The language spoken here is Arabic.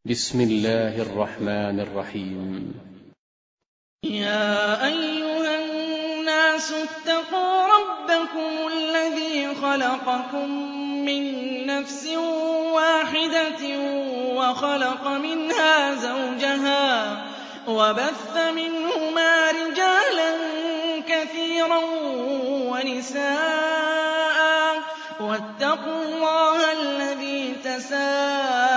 بسم الله الرحمن الرحيم. يا أيها الناس اتقوا ربكم الذي خلقكم من نفس واحدة وخلق منها زوجها وبث منهما رجالا كثيرا ونساء واتقوا الله الذي تساءلون